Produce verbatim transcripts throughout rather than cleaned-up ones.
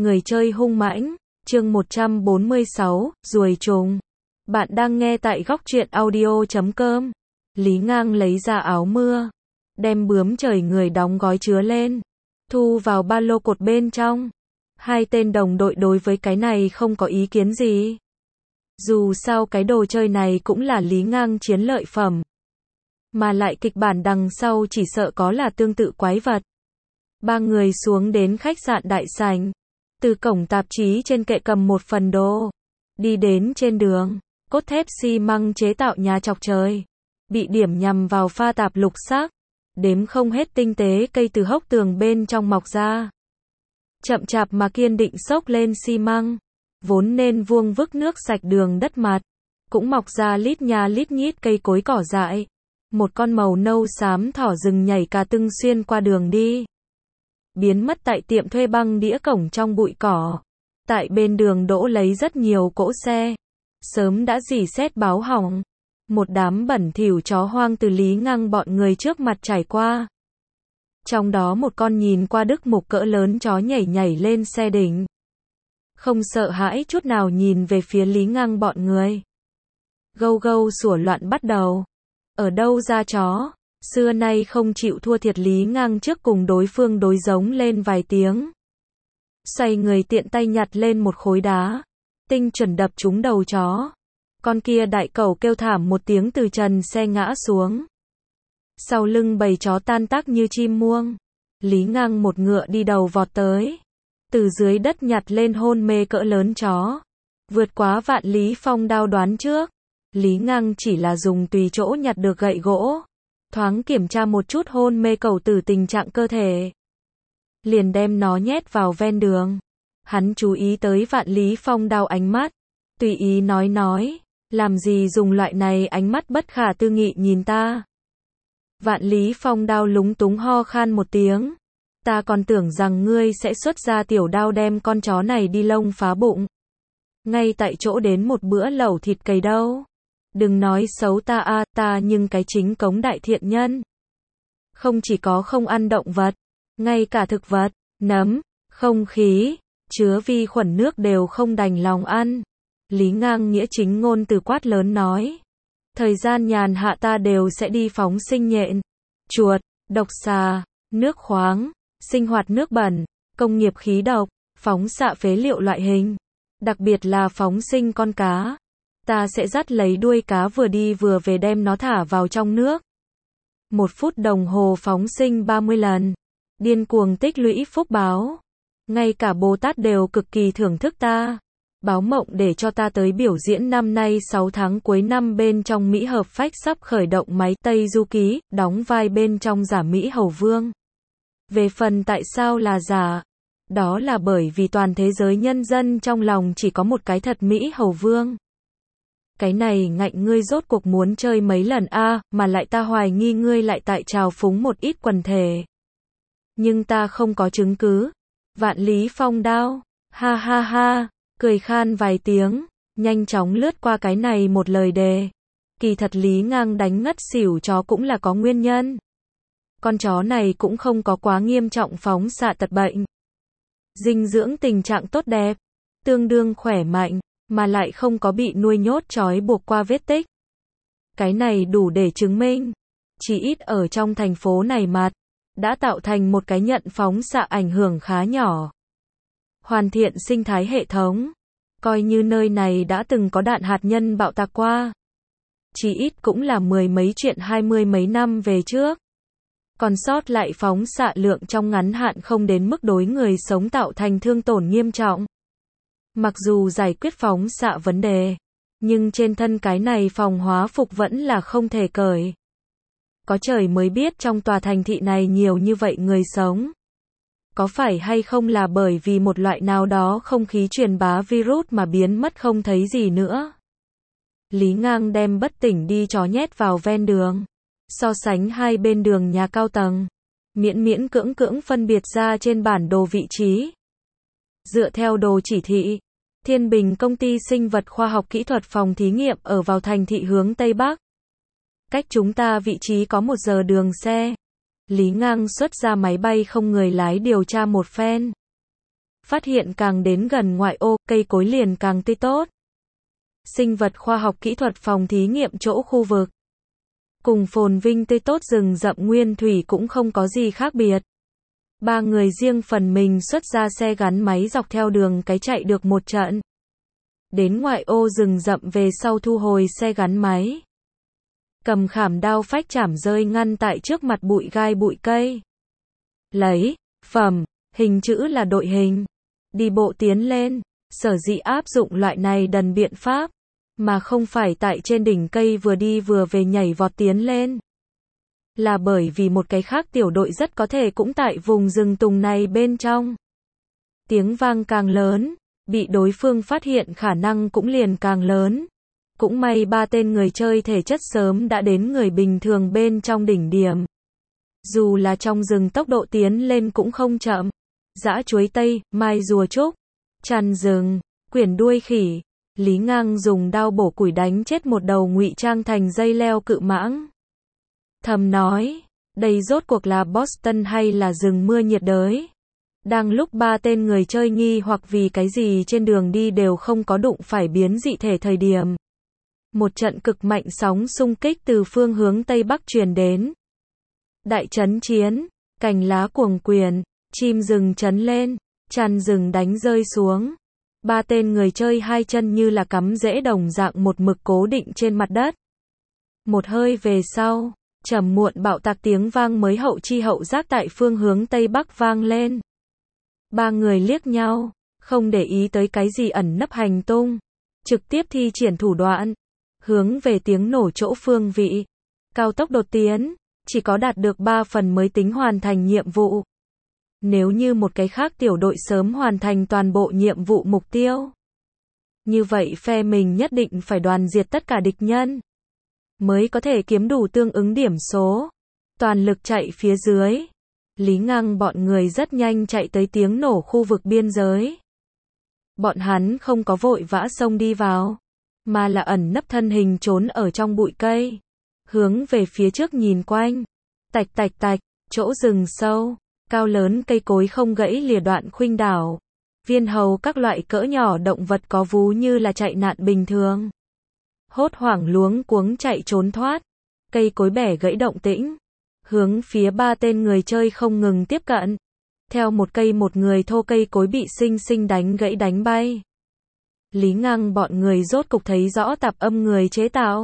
Người chơi hung mãnh, chương một trăm bốn mươi sáu, ruồi trùng. Bạn đang nghe tại góc truyện audio chấm com. Lý Ngang lấy ra áo mưa, đem bướm trời người đóng gói chứa lên, thu vào ba lô cột bên trong. Hai tên đồng đội đối với cái này không có ý kiến gì. Dù sao cái đồ chơi này cũng là Lý Ngang chiến lợi phẩm. Mà lại kịch bản đằng sau chỉ sợ có là tương tự quái vật. Ba người xuống đến khách sạn đại sảnh. Từ cổng tạp chí trên kệ cầm một phần đồ. Đi đến trên đường, cốt thép xi măng chế tạo nhà chọc trời. Bị điểm nhằm vào pha tạp lục sắc. Đếm không hết tinh tế cây từ hốc tường bên trong mọc ra. Chậm chạp mà kiên định xốc lên xi măng. Vốn nên vuông vức nước sạch đường đất mặt. Cũng mọc ra lít nha lít nhít cây cối cỏ dại. Một con màu nâu xám thỏ rừng nhảy cà tưng xuyên qua đường đi. Biến mất tại tiệm thuê băng đĩa cổng trong bụi cỏ. Tại bên đường đỗ lấy rất nhiều cỗ xe. Sớm đã rỉ sét báo hỏng. Một đám bẩn thỉu chó hoang từ Lý Ngang bọn người trước mặt trải qua. Trong đó một con nhìn qua đức mục cỡ lớn chó nhảy nhảy lên xe đỉnh. Không sợ hãi chút nào nhìn về phía Lý Ngang bọn người. Gâu gâu sủa loạn bắt đầu. Ở đâu ra chó? Xưa nay không chịu thua thiệt Lý Ngang trước cùng đối phương đối giống lên vài tiếng. Xoay người tiện tay nhặt lên một khối đá. Tinh chuẩn đập trúng đầu chó. Con kia đại cẩu kêu thảm một tiếng từ trần xe ngã xuống. Sau lưng bầy chó tan tác như chim muông. Lý Ngang một ngựa đi đầu vọt tới. Từ dưới đất nhặt lên hôn mê cỡ lớn chó. Vượt quá vạn lý phong đao đoán trước. Lý Ngang chỉ là dùng tùy chỗ nhặt được gậy gỗ. Thoáng kiểm tra một chút hôn mê cẩu tử tình trạng cơ thể. Liền đem nó nhét vào ven đường. Hắn chú ý tới vạn lý phong đao ánh mắt. Tùy ý nói nói. Làm gì dùng loại này ánh mắt bất khả tư nghị nhìn ta. Vạn lý phong đao lúng túng ho khan một tiếng. Ta còn tưởng rằng ngươi sẽ xuất ra tiểu đao đem con chó này đi lông phá bụng. Ngay tại chỗ đến một bữa lẩu thịt cầy đâu. Đừng nói xấu ta a, ta nhưng cái chính cống đại thiện nhân. Không chỉ có không ăn động vật, ngay cả thực vật, nấm, không khí, chứa vi khuẩn nước đều không đành lòng ăn. Lý Ngang nghĩa chính ngôn từ quát lớn nói. Thời gian nhàn hạ ta đều sẽ đi phóng sinh nhện, chuột, độc xà, nước khoáng, sinh hoạt nước bẩn, công nghiệp khí độc, phóng xạ phế liệu loại hình. Đặc biệt là phóng sinh con cá. Ta sẽ dắt lấy đuôi cá vừa đi vừa về đem nó thả vào trong nước. Một phút đồng hồ phóng sinh ba mươi lần. Điên cuồng tích lũy phúc báo. Ngay cả Bồ Tát đều cực kỳ thưởng thức ta. Báo mộng để cho ta tới biểu diễn năm nay sáu tháng cuối năm bên trong Mỹ Hợp Phách sắp khởi động máy Tây Du Ký, đóng vai bên trong giả Mỹ Hầu Vương. Về phần tại sao là giả? Đó là bởi vì toàn thế giới nhân dân trong lòng chỉ có một cái thật Mỹ Hầu Vương. Cái này ngạnh ngươi rốt cuộc muốn chơi mấy lần a, à, mà lại ta hoài nghi ngươi lại tại trào phúng một ít quần thể. Nhưng ta không có chứng cứ. Vạn lý phong đao, ha ha ha, cười khan vài tiếng, nhanh chóng lướt qua cái này một lời đề. Kỳ thật Lý Ngang đánh ngất xỉu chó cũng là có nguyên nhân. Con chó này cũng không có quá nghiêm trọng phóng xạ tật bệnh. Dinh dưỡng tình trạng tốt đẹp, tương đương khỏe mạnh. Mà lại không có bị nuôi nhốt trói buộc qua vết tích. Cái này đủ để chứng minh. Chỉ ít ở trong thành phố này mặt. Đã tạo thành một cái nhận phóng xạ ảnh hưởng khá nhỏ. Hoàn thiện sinh thái hệ thống. Coi như nơi này đã từng có đạn hạt nhân bạo tạc qua. Chỉ ít cũng là mười mấy chuyện hai mươi mấy năm về trước. Còn sót lại phóng xạ lượng trong ngắn hạn không đến mức đối người sống tạo thành thương tổn nghiêm trọng. Mặc dù giải quyết phóng xạ vấn đề, nhưng trên thân cái này phòng hóa phục vẫn là không thể cởi. Có trời mới biết trong tòa thành thị này nhiều như vậy người sống. Có phải hay không là bởi vì một loại nào đó không khí truyền bá virus mà biến mất không thấy gì nữa. Lý Ngang đem bất tỉnh đi chó nhét vào ven đường. So sánh hai bên đường nhà cao tầng. Miễn miễn cưỡng cưỡng phân biệt ra trên bản đồ vị trí. Dựa theo đồ chỉ thị, Thiên Bình công ty sinh vật khoa học kỹ thuật phòng thí nghiệm ở vào thành thị hướng Tây Bắc. Cách chúng ta vị trí có một giờ đường xe. Lý Ngang xuất ra máy bay không người lái điều tra một phen. phát hiện càng đến gần ngoại ô, cây cối liền càng tươi tốt. Sinh vật khoa học kỹ thuật phòng thí nghiệm chỗ khu vực cùng phồn vinh tươi tốt rừng rậm nguyên thủy cũng không có gì khác biệt. Ba người riêng phần mình xuất ra xe gắn máy dọc theo đường cái chạy được một trận. Đến ngoại ô rừng rậm về sau thu hồi xe gắn máy. Cầm khảm đao phách chảm rơi ngăn tại trước mặt bụi gai bụi cây. Lấy, phẩm, hình chữ là đội hình. Đi bộ tiến lên, sở dĩ áp dụng loại này đần biện pháp, mà không phải tại trên đỉnh cây vừa đi vừa về nhảy vọt tiến lên. Là bởi vì một cái khác tiểu đội rất có thể cũng tại vùng rừng tùng này bên trong. Tiếng vang càng lớn, bị đối phương phát hiện khả năng cũng liền càng lớn. Cũng may ba tên người chơi thể chất sớm đã đến người bình thường bên trong đỉnh điểm. Dù là trong rừng tốc độ tiến lên cũng không chậm. Dã chuối tây, mai rùa trúc, chăn rừng, quyển đuôi khỉ. Lý Ngang dùng đao bổ củi đánh chết một đầu ngụy trang thành dây leo cự mãng. Thầm nói, đây rốt cuộc là Boston hay là rừng mưa nhiệt đới? Đang lúc ba tên người chơi nghi hoặc vì cái gì trên đường đi đều không có đụng phải biến dị thể thời điểm. Một trận cực mạnh sóng xung kích từ phương hướng Tây Bắc truyền đến. Đại chấn chiến, cành lá cuồng quyền, chim rừng chấn lên, chăn rừng đánh rơi xuống. Ba tên người chơi hai chân như là cắm rễ đồng dạng một mực cố định trên mặt đất. Một hơi về sau, trầm muộn bạo tạc tiếng vang mới hậu chi hậu giác tại phương hướng Tây Bắc vang lên. Ba người liếc nhau, không để ý tới cái gì ẩn nấp hành tung, trực tiếp thi triển thủ đoạn, hướng về tiếng nổ chỗ phương vị. Cao tốc đột tiến, chỉ có đạt được ba phần mới tính hoàn thành nhiệm vụ. Nếu như một cái khác tiểu đội sớm hoàn thành toàn bộ nhiệm vụ mục tiêu, như vậy phe mình nhất định phải đoàn diệt tất cả địch nhân, mới có thể kiếm đủ tương ứng điểm số. Toàn lực chạy phía dưới. Lý Ngang bọn người rất nhanh chạy tới tiếng nổ khu vực biên giới. Bọn hắn không có vội vã xông đi vào, mà là ẩn nấp thân hình trốn ở trong bụi cây, hướng về phía trước nhìn quanh. Tạch tạch tạch, chỗ rừng sâu, cao lớn cây cối không gãy lìa đoạn khuynh đảo. Viên hầu các loại cỡ nhỏ động vật có vú như là chạy nạn bình thường. Hốt hoảng luống cuống chạy trốn thoát. Cây cối bẻ gãy động tĩnh. Hướng phía ba tên người chơi không ngừng tiếp cận. Theo một cây một người thô cây cối bị sinh sinh đánh gãy đánh bay. Lý Ngang bọn người rốt cục thấy rõ tạp âm người chế tạo.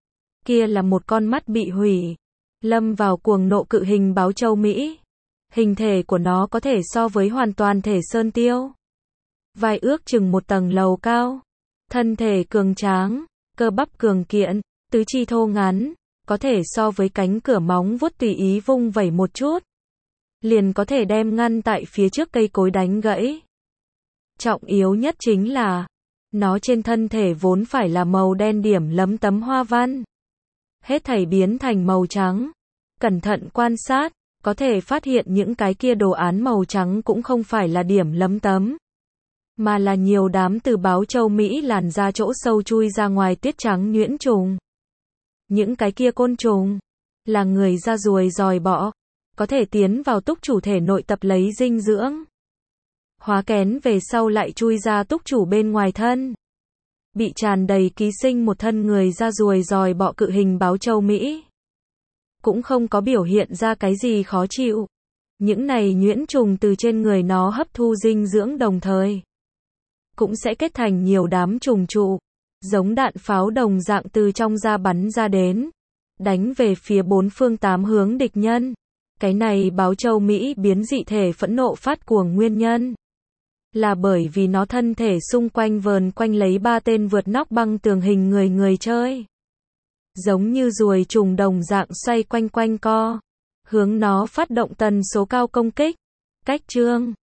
Kia là một con mắt bị hủy. Lâm vào cuồng nộ cự hình báo châu Mỹ. Hình thể của nó có thể so với hoàn toàn thể sơn tiêu. Vai ước chừng một tầng lầu cao. Thân thể cường tráng, cơ bắp cường kiện, tứ chi thô ngắn, có thể so với cánh cửa móng vuốt tùy ý vung vẩy một chút. Liền có thể đem ngăn tại phía trước cây cối đánh gãy. Trọng yếu nhất chính là, nó trên thân thể vốn phải là màu đen điểm lấm tấm hoa văn. Hết thảy biến thành màu trắng. Cẩn thận quan sát, có thể phát hiện những cái kia đồ án màu trắng cũng không phải là điểm lấm tấm, mà là nhiều đám từ báo châu Mỹ làn ra chỗ sâu chui ra ngoài tuyết trắng nhuyễn trùng. Những cái kia côn trùng, là người da ruồi giòi bọ, có thể tiến vào túc chủ thể nội tập lấy dinh dưỡng. Hóa kén về sau lại chui ra túc chủ bên ngoài thân. Bị tràn đầy ký sinh một thân người da ruồi giòi bọ cự hình báo châu Mỹ. Cũng không có biểu hiện ra cái gì khó chịu. Những này nhuyễn trùng từ trên người nó hấp thu dinh dưỡng đồng thời. Cũng sẽ kết thành nhiều đám trùng trụ. Giống đạn pháo đồng dạng từ trong da bắn ra đến. Đánh về phía bốn phương tám hướng địch nhân. Cái này báo châu Mỹ biến dị thể phẫn nộ phát cuồng nguyên nhân. Là bởi vì nó thân thể xung quanh vờn quanh lấy ba tên vượt nóc băng tường hình người người chơi. Giống như ruồi trùng đồng dạng xoay quanh quanh co. Hướng nó phát động tần số cao công kích. Cách chương